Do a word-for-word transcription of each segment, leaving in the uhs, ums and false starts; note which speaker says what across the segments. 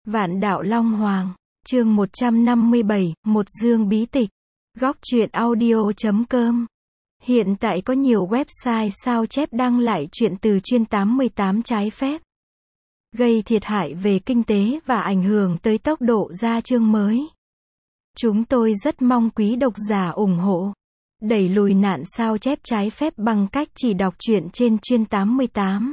Speaker 1: Vạn Đạo Long Hoàng, chương một trăm năm mươi bảy, một dương bí tịch. Góc truyện audio chấm com. Hiện tại có nhiều website sao chép đăng lại truyện từ chuyên tám mươi tám trái phép, gây thiệt hại về kinh tế và ảnh hưởng tới tốc độ ra chương mới. Chúng tôi rất mong quý độc giả ủng hộ, đẩy lùi nạn sao chép trái phép bằng cách chỉ đọc truyện trên chuyên tám mươi tám.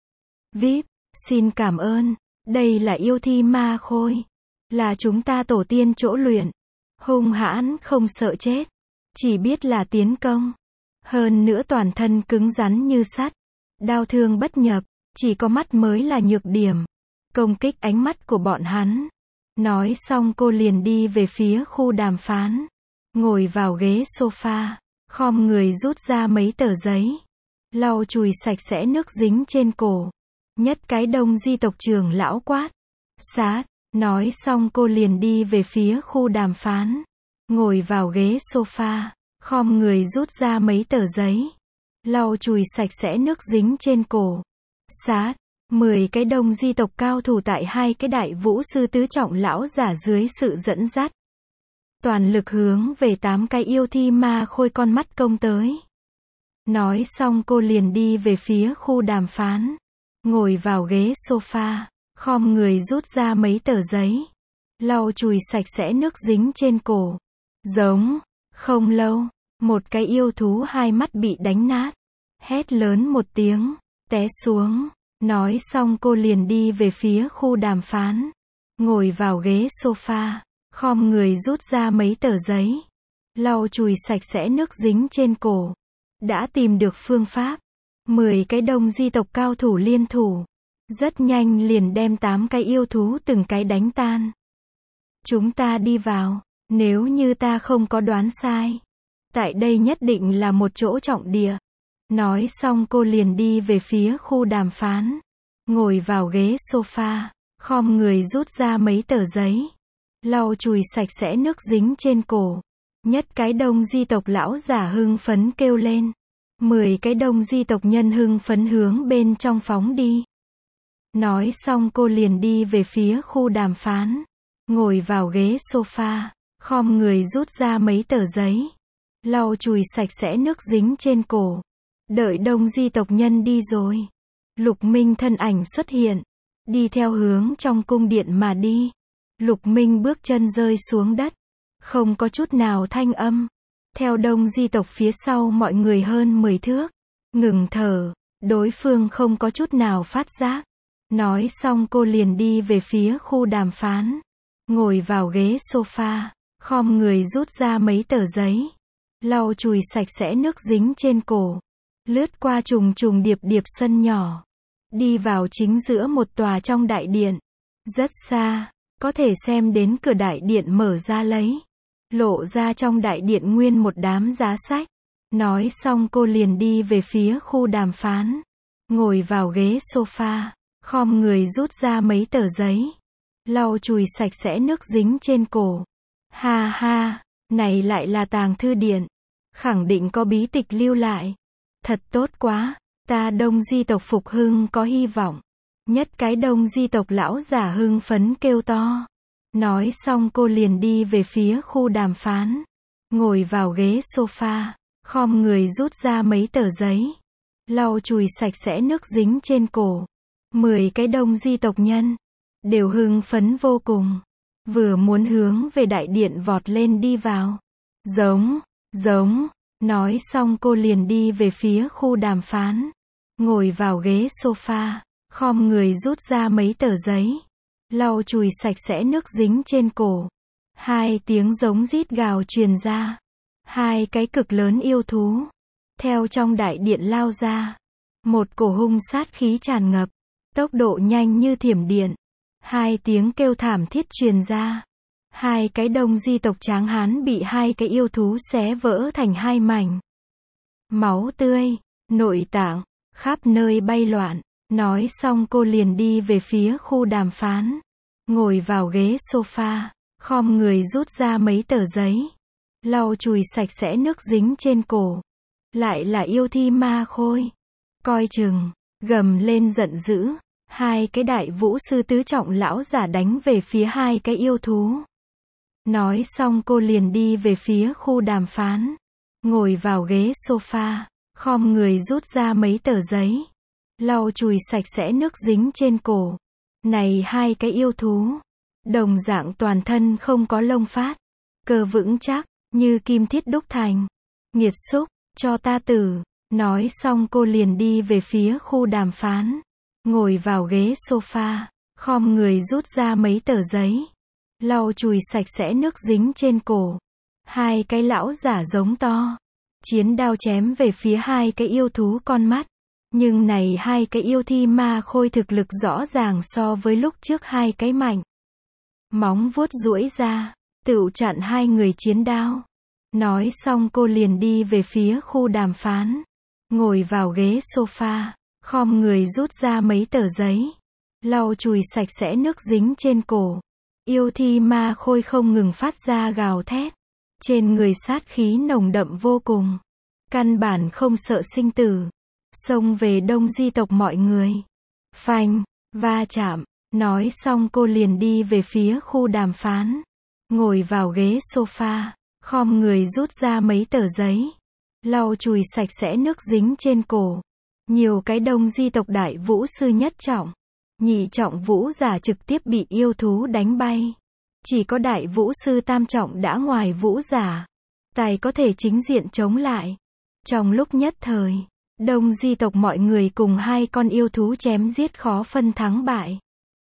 Speaker 1: vê i pê, xin cảm ơn. Đây là yêu thi ma khôi, là chúng ta tổ tiên chỗ luyện, hung hãn không sợ chết, chỉ biết là tiến công. Hơn nữa toàn thân cứng rắn như sắt, đao thương bất nhập, chỉ có mắt mới là nhược điểm. Công kích ánh mắt của bọn hắn. Nói xong cô liền đi về phía khu đàm phán, ngồi vào ghế sofa, khom người rút ra mấy tờ giấy, lau chùi sạch sẽ nước dính trên cổ. Nhất cái đông di tộc trưởng lão quát, sát. Nói xong cô liền đi về phía khu đàm phán, ngồi vào ghế sofa, khom người rút ra mấy tờ giấy, lau chùi sạch sẽ nước dính trên cổ. Sát. Mười cái đông di tộc cao thủ tại hai cái đại vũ sư tứ trọng lão giả dưới sự dẫn dắt, toàn lực hướng về tám cái yêu thi ma khôi con mắt công tới. Nói xong cô liền đi về phía khu đàm phán, ngồi vào ghế sofa, khom người rút ra mấy tờ giấy, lau chùi sạch sẽ nước dính trên cổ. Giống. Không lâu, một cái yêu thú hai mắt bị đánh nát, hét lớn một tiếng, té xuống. Nói xong cô liền đi về phía khu đàm phán, ngồi vào ghế sofa, khom người rút ra mấy tờ giấy, lau chùi sạch sẽ nước dính trên cổ. Đã tìm được phương pháp, mười cái đông di tộc cao thủ liên thủ, rất nhanh liền đem tám cái yêu thú từng cái đánh tan. Chúng ta đi vào, nếu như ta không có đoán sai, tại đây nhất định là một chỗ trọng địa. Nói xong cô liền đi về phía khu đàm phán, ngồi vào ghế sofa, khom người rút ra mấy tờ giấy, lau chùi sạch sẽ nước dính trên cổ. Nhất cái đông di tộc lão giả hưng phấn kêu lên. Mười cái đông di tộc nhân hưng phấn hướng bên trong phóng đi. Nói xong cô liền đi về phía khu đàm phán, ngồi vào ghế sofa, khom người rút ra mấy tờ giấy, lau chùi sạch sẽ nước dính trên cổ. Đợi đông di tộc nhân đi rồi, Lục Minh thân ảnh xuất hiện, đi theo hướng trong cung điện mà đi. Lục Minh bước chân rơi xuống đất, không có chút nào thanh âm, theo đông di tộc phía sau mọi người hơn mười thước, ngừng thở, đối phương không có chút nào phát giác. Nói xong cô liền đi về phía khu đàm phán, ngồi vào ghế sofa, khom người rút ra mấy tờ giấy, lau chùi sạch sẽ nước dính trên cổ, lướt qua trùng trùng điệp điệp sân nhỏ, đi vào chính giữa một tòa trong đại điện, rất xa, có thể xem đến cửa đại điện mở ra lấy, lộ ra trong đại điện nguyên một đám giá sách. Nói xong cô liền đi về phía khu đàm phán, ngồi vào ghế sofa, khom người rút ra mấy tờ giấy, lau chùi sạch sẽ nước dính trên cổ. Ha ha, này lại là tàng thư điện, khẳng định có bí tịch lưu lại. Thật tốt quá, ta đông di tộc phục hưng có hy vọng. Nhất cái đông di tộc lão giả hưng phấn kêu to. Nói xong cô liền đi về phía khu đàm phán, ngồi vào ghế sofa, khom người rút ra mấy tờ giấy, lau chùi sạch sẽ nước dính trên cổ. Mười cái đông di tộc nhân đều hưng phấn vô cùng, vừa muốn hướng về đại điện vọt lên đi vào. Giống. Giống. Nói xong cô liền đi về phía khu đàm phán, ngồi vào ghế sofa, khom người rút ra mấy tờ giấy, lau chùi sạch sẽ nước dính trên cổ. Hai tiếng giống rít gào truyền ra, hai cái cực lớn yêu thú theo trong đại điện lao ra, một cổ hung sát khí tràn ngập, tốc độ nhanh như thiểm điện. Hai tiếng kêu thảm thiết truyền ra, hai cái đông di tộc tráng hán bị hai cái yêu thú xé vỡ thành hai mảnh. Máu tươi, nội tạng, khắp nơi bay loạn. Nói xong cô liền đi về phía khu đàm phán, ngồi vào ghế sofa, khom người rút ra mấy tờ giấy, lau chùi sạch sẽ nước dính trên cổ. Lại là yêu thi ma khôi. Coi chừng, gầm lên giận dữ, Hai cái đại vũ sư tứ trọng lão giả đánh về phía hai cái yêu thú. Nói xong cô liền đi về phía khu đàm phán. Ngồi vào ghế sofa, khom người rút ra mấy tờ giấy. Lau chùi sạch sẽ nước dính trên cổ. Này hai cái yêu thú. Đồng dạng toàn thân không có lông phát. Cơ vững chắc, như kim thiết đúc thành. Nghiệt xúc, cho ta tử. Nói xong cô liền đi về phía khu đàm phán. Ngồi vào ghế sofa, khom người rút ra mấy tờ giấy. Lau chùi sạch sẽ nước dính trên cổ. Hai cái lão giả giống to. Chiến đao chém về phía hai cái yêu thú con mắt. Nhưng này hai cái yêu thi ma khôi thực lực rõ ràng so với lúc trước hai cái mạnh. Móng vuốt duỗi ra, tựu chặn hai người chiến đao. Nói xong cô liền đi về phía khu đàm phán. Ngồi vào ghế sofa, khom người rút ra mấy tờ giấy. Lau chùi sạch sẽ nước dính trên cổ. Yêu thi ma khôi không ngừng phát ra gào thét. Trên người sát khí nồng đậm vô cùng. Căn bản không sợ sinh tử. Xông về đông di tộc mọi người. Phanh, va chạm. Nói xong cô liền đi về phía khu đàm phán. Ngồi vào ghế sofa, khom người rút ra mấy tờ giấy. Lau chùi sạch sẽ nước dính trên cổ. Nhiều cái đông di tộc đại vũ sư nhất trọng. Nhị trọng vũ giả trực tiếp bị yêu thú đánh bay. Chỉ có đại vũ sư tam trọng đã ngoài vũ giả. Tài có thể chính diện chống lại. Trong lúc nhất thời, đông di tộc mọi người cùng hai con yêu thú chém giết khó phân thắng bại.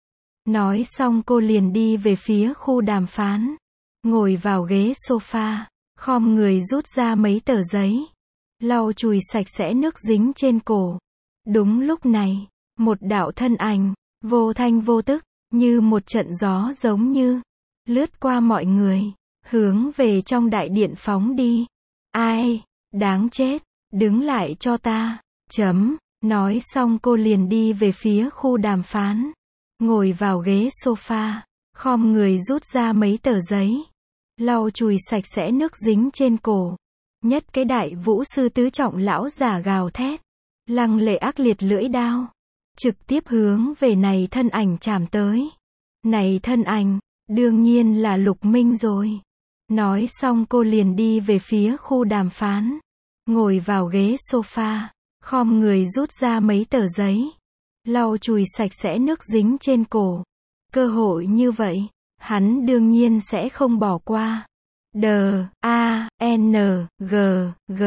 Speaker 1: Nói xong cô liền đi về phía khu đàm phán. Ngồi vào ghế sofa, khom người rút ra mấy tờ giấy. Lau chùi sạch sẽ nước dính trên cổ. Đúng lúc này, một đạo thân ảnh, vô thanh vô tức, như một trận gió giống như, lướt qua mọi người, hướng về trong đại điện phóng đi. Ai, đáng chết, đứng lại cho ta, chấm, nói xong cô liền đi về phía khu đàm phán. Ngồi vào ghế sofa, khom người rút ra mấy tờ giấy. Lau chùi sạch sẽ nước dính trên cổ. Nhất cái đại vũ sư tứ trọng lão giả gào thét. Lăng lệ ác liệt lưỡi đao. Trực tiếp hướng về này thân ảnh chạm tới. Này thân ảnh, đương nhiên là Lục Minh rồi. Nói xong cô liền đi về phía khu đàm phán. Ngồi vào ghế sofa, khom người rút ra mấy tờ giấy. Lau chùi sạch sẽ nước dính trên cổ. Cơ hội như vậy, hắn đương nhiên sẽ không bỏ qua. D, A, N, G, G.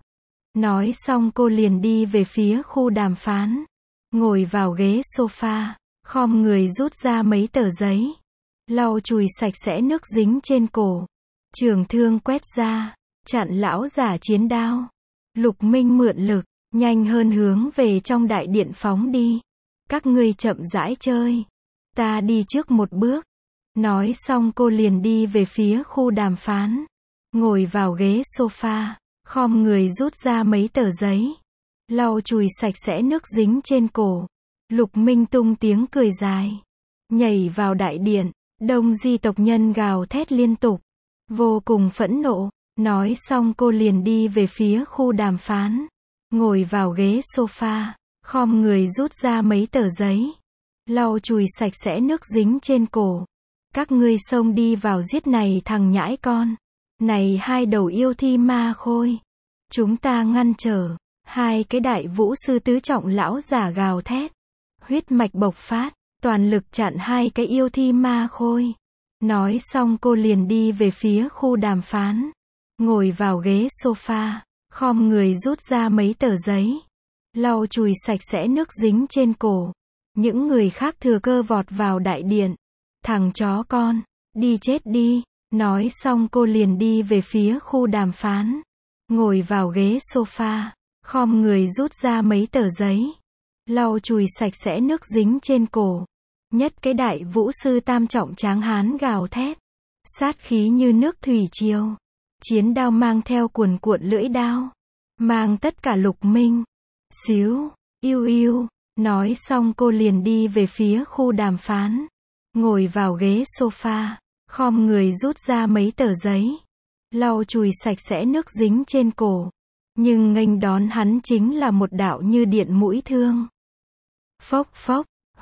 Speaker 1: Nói xong cô liền đi về phía khu đàm phán. Ngồi vào ghế sofa, khom người rút ra mấy tờ giấy. Lau chùi sạch sẽ nước dính trên cổ. Trường thương quét ra, chặn lão giả chiến đao. Lục Minh mượn lực, nhanh hơn hướng về trong đại điện phóng đi. Các ngươi chậm rãi chơi. Ta đi trước một bước. Nói xong cô liền đi về phía khu đàm phán. Ngồi vào ghế sofa, khom người rút ra mấy tờ giấy. Lau chùi sạch sẽ nước dính trên cổ. Lục Minh tung tiếng cười dài. Nhảy vào đại điện, đông di tộc nhân gào thét liên tục. Vô cùng phẫn nộ. Nói xong cô liền đi về phía khu đàm phán. Ngồi vào ghế sofa, khom người rút ra mấy tờ giấy. Lau chùi sạch sẽ nước dính trên cổ. Các ngươi xông đi vào giết này thằng nhãi con. Này hai đầu yêu thi ma khôi. Chúng ta ngăn trở. Hai cái đại vũ sư tứ trọng lão giả gào thét. Huyết mạch bộc phát, toàn lực chặn hai cái yêu thi ma khôi. Nói xong cô liền đi về phía khu đàm phán. Ngồi vào ghế sofa, khom người rút ra mấy tờ giấy. Lau chùi sạch sẽ nước dính trên cổ. Những người khác thừa cơ vọt vào đại điện. Thằng chó con, đi chết đi. Nói xong cô liền đi về phía khu đàm phán. Ngồi vào ghế sofa, khom người rút ra mấy tờ giấy. Lau chùi sạch sẽ nước dính trên cổ. Nhất cái đại vũ sư tam trọng tráng hán gào thét. Sát khí như nước thủy triều. Chiến đao mang theo cuồn cuộn lưỡi đao. Mang tất cả Lục Minh. Xíu, yêu yêu. Nói xong cô liền đi về phía khu đàm phán. Ngồi vào ghế sofa, khom người rút ra mấy tờ giấy. Lau chùi sạch sẽ nước dính trên cổ. Nhưng nghênh đón hắn chính là một đạo như điện mũi thương. Phốc phốc,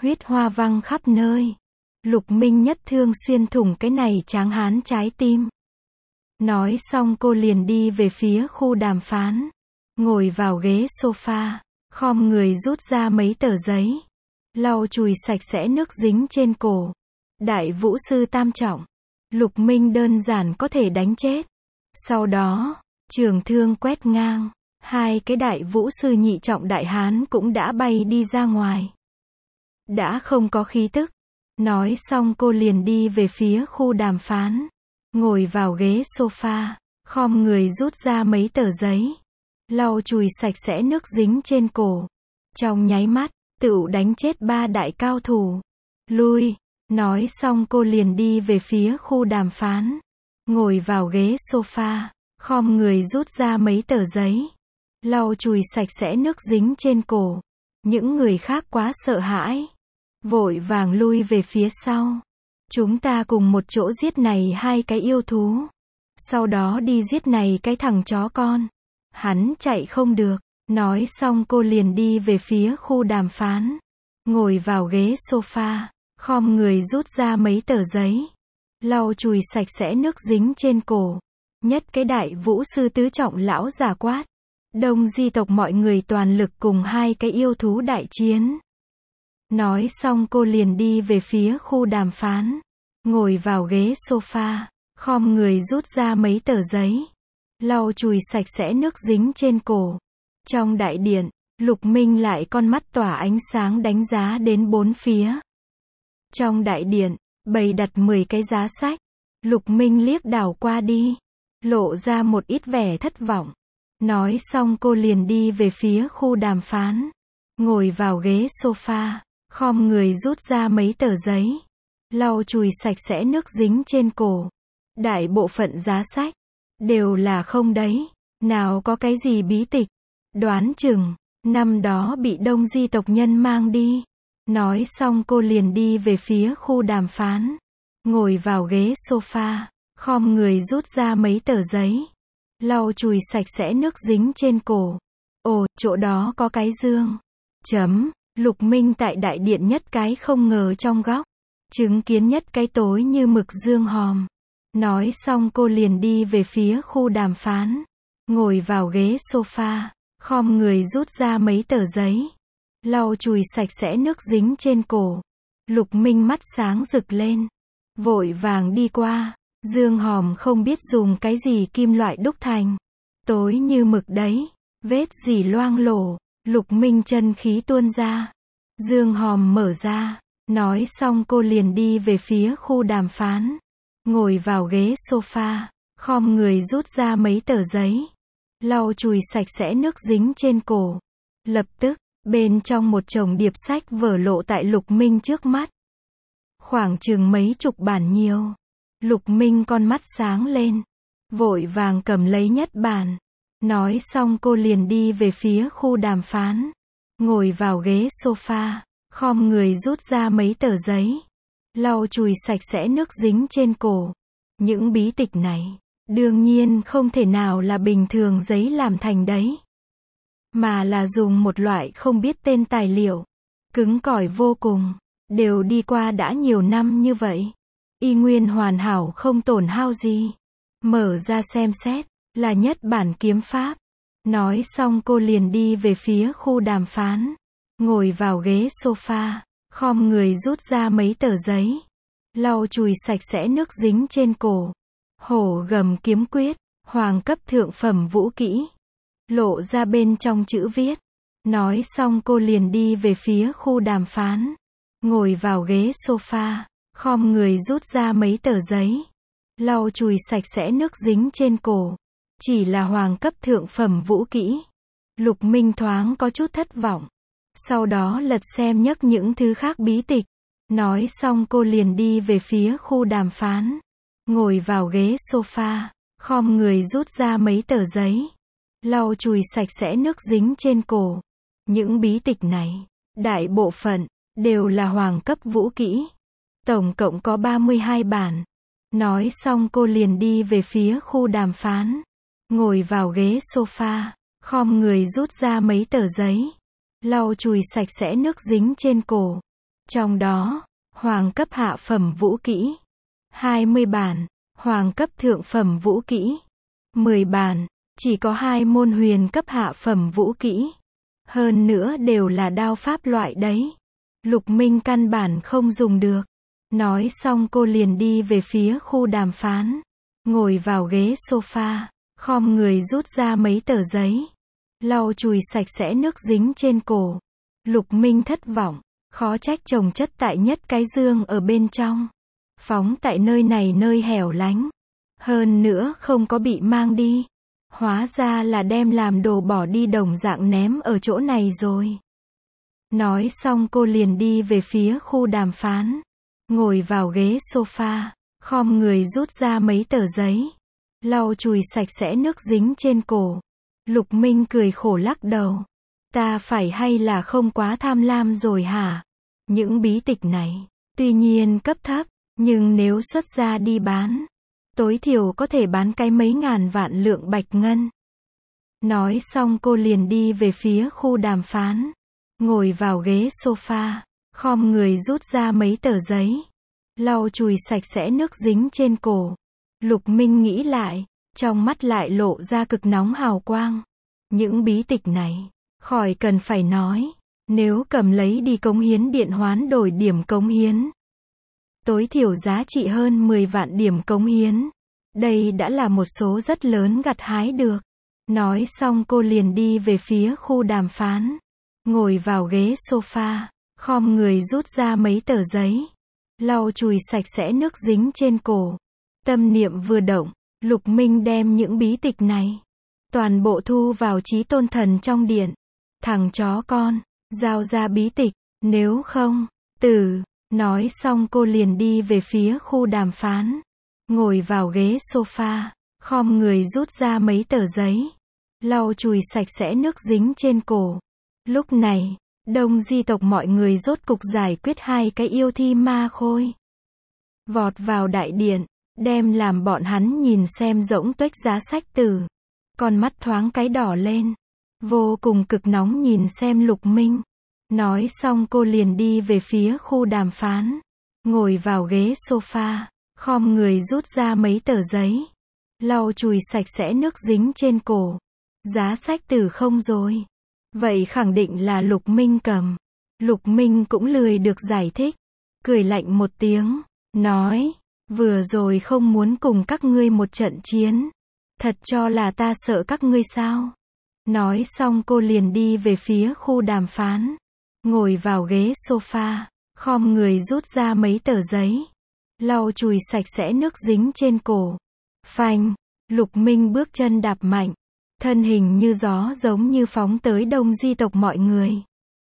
Speaker 1: Huyết hoa văng khắp nơi. Lục Minh Nhất thương xuyên thủng cái này tráng hán trái tim. Nói xong cô liền đi về phía khu đàm phán. Ngồi vào ghế sofa, khom người rút ra mấy tờ giấy. Lau chùi sạch sẽ nước dính trên cổ. Đại vũ sư tam trọng. Lục Minh đơn giản có thể đánh chết. Sau đó, trường thương quét ngang. Hai cái đại vũ sư nhị trọng đại hán cũng đã bay đi ra ngoài. Đã không có khí tức. Nói xong cô liền đi về phía khu đàm phán. Ngồi vào ghế sofa, khom người rút ra mấy tờ giấy. Lau chùi sạch sẽ nước dính trên cổ. Trong nháy mắt, tựu đánh chết ba đại cao thủ. Lui. Nói xong cô liền đi về phía khu đàm phán. Ngồi vào ghế sofa, khom người rút ra mấy tờ giấy. Lau chùi sạch sẽ nước dính trên cổ. Những người khác quá sợ hãi. Vội vàng lui về phía sau. Chúng ta cùng một chỗ giết này hai cái yêu thú. Sau đó đi giết này cái thằng chó con. Hắn chạy không được. Nói xong cô liền đi về phía khu đàm phán. Ngồi vào ghế sofa, khom người rút ra mấy tờ giấy. Lau chùi sạch sẽ nước dính trên cổ. Nhất cái đại vũ sư tứ trọng lão giả quát. Đông di tộc mọi người toàn lực cùng hai cái yêu thú đại chiến. Nói xong cô liền đi về phía khu đàm phán. Ngồi vào ghế sofa, khom người rút ra mấy tờ giấy. Lau chùi sạch sẽ nước dính trên cổ. Trong đại điện, Lục Minh lại con mắt tỏa ánh sáng đánh giá đến bốn phía. Trong đại điện, bày đặt mười cái giá sách. Lục Minh liếc đảo qua đi. Lộ ra một ít vẻ thất vọng. Nói xong cô liền đi về phía khu đàm phán. Ngồi vào ghế sofa, khom người rút ra mấy tờ giấy. Lau chùi sạch sẽ nước dính trên cổ. Đại bộ phận giá sách đều là không đấy. Nào có cái gì bí tịch. Đoán chừng năm đó bị Đông di tộc nhân mang đi. Nói xong cô liền đi về phía khu đàm phán. Ngồi vào ghế sofa, khom người rút ra mấy tờ giấy. Lau chùi sạch sẽ nước dính trên cổ. Ồ, chỗ đó có cái dương. Chấm. Lục Minh tại đại điện nhất cái không ngờ trong góc. Chứng kiến nhất cái tối như mực dương hòm. Nói xong cô liền đi về phía khu đàm phán. Ngồi vào ghế sofa, khom người rút ra mấy tờ giấy. Lau chùi sạch sẽ nước dính trên cổ. Lục Minh mắt sáng rực lên. Vội vàng đi qua. Dương hòm không biết dùng cái gì kim loại đúc thành. Tối như mực đấy. Vết gì loang lổ. Lục Minh chân khí tuôn ra. Dương hòm mở ra. Nói xong cô liền đi về phía khu đàm phán. Ngồi vào ghế sofa, khom người rút ra mấy tờ giấy. Lau chùi sạch sẽ nước dính trên cổ. Lập tức, bên trong một chồng điệp sách vở lộ tại Lục Minh trước mắt. Khoảng chừng mấy chục bản nhiều. Lục Minh con mắt sáng lên. Vội vàng cầm lấy nhất bản. Nói xong cô liền đi về phía khu đàm phán. Ngồi vào ghế sofa, khom người rút ra mấy tờ giấy. Lau chùi sạch sẽ nước dính trên cổ. Những bí tịch này, đương nhiên không thể nào là bình thường giấy làm thành đấy. Mà là dùng một loại không biết tên tài liệu. Cứng cỏi vô cùng. Đều đi qua đã nhiều năm như vậy. Y nguyên hoàn hảo không tổn hao gì. Mở ra xem xét, là nhất bản kiếm pháp. Nói xong cô liền đi về phía khu đàm phán. Ngồi vào ghế sofa, khom người rút ra mấy tờ giấy. Lau chùi sạch sẽ nước dính trên cổ. Hổ gầm kiếm quyết, hoàng cấp thượng phẩm vũ kỹ. Lộ ra bên trong chữ viết. Nói xong cô liền đi về phía khu đàm phán. Ngồi vào ghế sofa, khom người rút ra mấy tờ giấy. Lau chùi sạch sẽ nước dính trên cổ. Chỉ là hoàng cấp thượng phẩm vũ kỹ. Lục Minh thoáng có chút thất vọng. Sau đó lật xem nhấc những thứ khác bí tịch. Nói xong cô liền đi về phía khu đàm phán. Ngồi vào ghế sofa, khom người rút ra mấy tờ giấy. Lau chùi sạch sẽ nước dính trên cổ. Những bí tịch này, đại bộ phận, đều là hoàng cấp vũ kỹ. Tổng cộng có ba mươi hai bản. Nói xong cô liền đi về phía khu đàm phán. Ngồi vào ghế sofa, khom người rút ra mấy tờ giấy. Lau chùi sạch sẽ nước dính trên cổ. Trong đó, hoàng cấp hạ phẩm vũ kỹ, hai mươi bản, hoàng cấp thượng phẩm vũ kỹ, mười bản, chỉ có hai môn huyền cấp hạ phẩm vũ kỹ. Hơn nữa đều là đao pháp loại đấy. Lục Minh căn bản không dùng được. Nói xong cô liền đi về phía khu đàm phán. Ngồi vào ghế sofa, khom người rút ra mấy tờ giấy. Lau chùi sạch sẽ nước dính trên cổ. Lục Minh thất vọng, khó trách chồng chất tại nhất cái dương ở bên trong. Phóng tại nơi này nơi hẻo lánh. Hơn nữa không có bị mang đi. Hóa ra là đem làm đồ bỏ đi đồng dạng ném ở chỗ này rồi. Nói xong cô liền đi về phía khu đàm phán. Ngồi vào ghế sofa, khom người rút ra mấy tờ giấy. Lau chùi sạch sẽ nước dính trên cổ. Lục Minh cười khổ lắc đầu. Ta phải hay là không quá tham lam rồi hả? Những bí tịch này, tuy nhiên cấp thấp, nhưng nếu xuất ra đi bán, tối thiểu có thể bán cái mấy ngàn vạn lượng bạch ngân. Nói xong cô liền đi về phía khu đàm phán. Ngồi vào ghế sofa, khom người rút ra mấy tờ giấy. Lau chùi sạch sẽ nước dính trên cổ. Lục Minh nghĩ lại, trong mắt lại lộ ra cực nóng hào quang. Những bí tịch này, khỏi cần phải nói, nếu cầm lấy đi cống hiến điện hoán đổi điểm cống hiến, tối thiểu giá trị hơn mười vạn điểm cống hiến. Đây đã là một số rất lớn gặt hái được. Nói xong cô liền đi về phía khu đàm phán. Ngồi vào ghế sofa, khom người rút ra mấy tờ giấy. Lau chùi sạch sẽ nước dính trên cổ. Tâm niệm vừa động, Lục Minh đem những bí tịch này toàn bộ thu vào Chí Tôn Thần trong điện. Thằng chó con, giao ra bí tịch, nếu không, tử. Nói xong cô liền đi về phía khu đàm phán. Ngồi vào ghế sofa, khom người rút ra mấy tờ giấy. Lau chùi sạch sẽ nước dính trên cổ. Lúc này, Đông Di tộc mọi người rốt cục giải quyết hai cái yêu thi ma khôi. Vọt vào đại điện, đem làm bọn hắn nhìn xem rỗng tuếch giá sách tử. Con mắt thoáng cái đỏ lên. Vô cùng cực nóng nhìn xem Lục Minh. Nói xong cô liền đi về phía khu đàm phán. Ngồi vào ghế sofa, khom người rút ra mấy tờ giấy. Lau chùi sạch sẽ nước dính trên cổ. Giá sách tử không rồi. Vậy khẳng định là Lục Minh cầm. Lục Minh cũng lười được giải thích. Cười lạnh một tiếng, nói, vừa rồi không muốn cùng các ngươi một trận chiến. Thật cho là ta sợ các ngươi sao? Nói xong cô liền đi về phía khu đàm phán. Ngồi vào ghế sofa, khom người rút ra mấy tờ giấy. Lau chùi sạch sẽ nước dính trên cổ. Phanh, Lục Minh bước chân đạp mạnh. Thân hình như gió giống như phóng tới Đông Di tộc mọi người.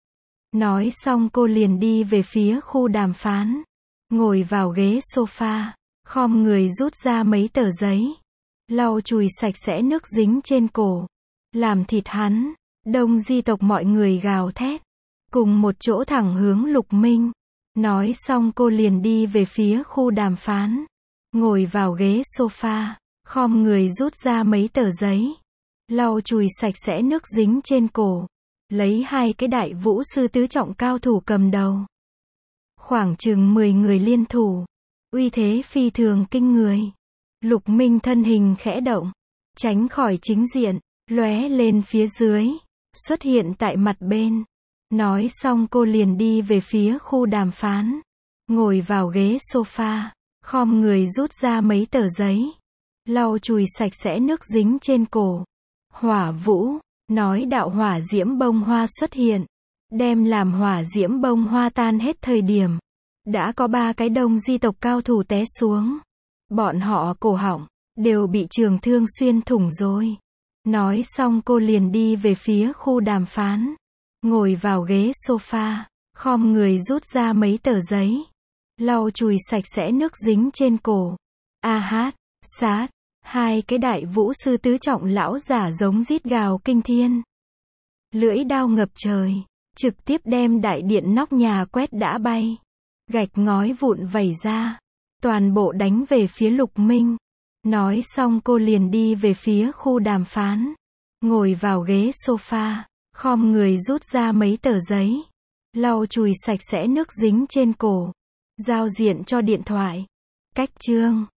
Speaker 1: Nói xong cô liền đi về phía khu đàm phán. Ngồi vào ghế sofa, khom người rút ra mấy tờ giấy. Lau chùi sạch sẽ nước dính trên cổ. Làm thịt hắn. Đông Di tộc mọi người gào thét. Cùng một chỗ thẳng hướng Lục Minh. Nói xong cô liền đi về phía khu đàm phán. Ngồi vào ghế sofa, khom người rút ra mấy tờ giấy. Lau chùi sạch sẽ nước dính trên cổ. Lấy hai cái đại vũ sư tứ trọng cao thủ cầm đầu. Khoảng chừng mười người liên thủ. Uy thế phi thường kinh người. Lục Minh thân hình khẽ động. Tránh khỏi chính diện. Lóe lên phía dưới. Xuất hiện tại mặt bên. Nói xong cô liền đi về phía khu đàm phán. Ngồi vào ghế sofa. Khom người rút ra mấy tờ giấy. Lau chùi sạch sẽ nước dính trên cổ. Hỏa vũ, nói đạo hỏa diễm bông hoa xuất hiện. Đem làm hỏa diễm bông hoa tan hết thời điểm. Đã có ba cái Đông Di tộc cao thủ té xuống. Bọn họ cổ họng, đều bị trường thương xuyên thủng rồi. Nói xong cô liền đi về phía khu đàm phán. Ngồi vào ghế sofa, khom người rút ra mấy tờ giấy. Lau chùi sạch sẽ nước dính trên cổ. A hát, sát, hai cái đại vũ sư tứ trọng lão giả giống rít gào kinh thiên. Lưỡi đao ngập trời, trực tiếp đem đại điện nóc nhà quét đã bay. Gạch ngói vụn vẩy ra, toàn bộ đánh về phía Lục Minh. Nói xong cô liền đi về phía khu đàm phán. Ngồi vào ghế sofa, khom người rút ra mấy tờ giấy. Lau chùi sạch sẽ nước dính trên cổ. Giao diện cho điện thoại. Cách chương.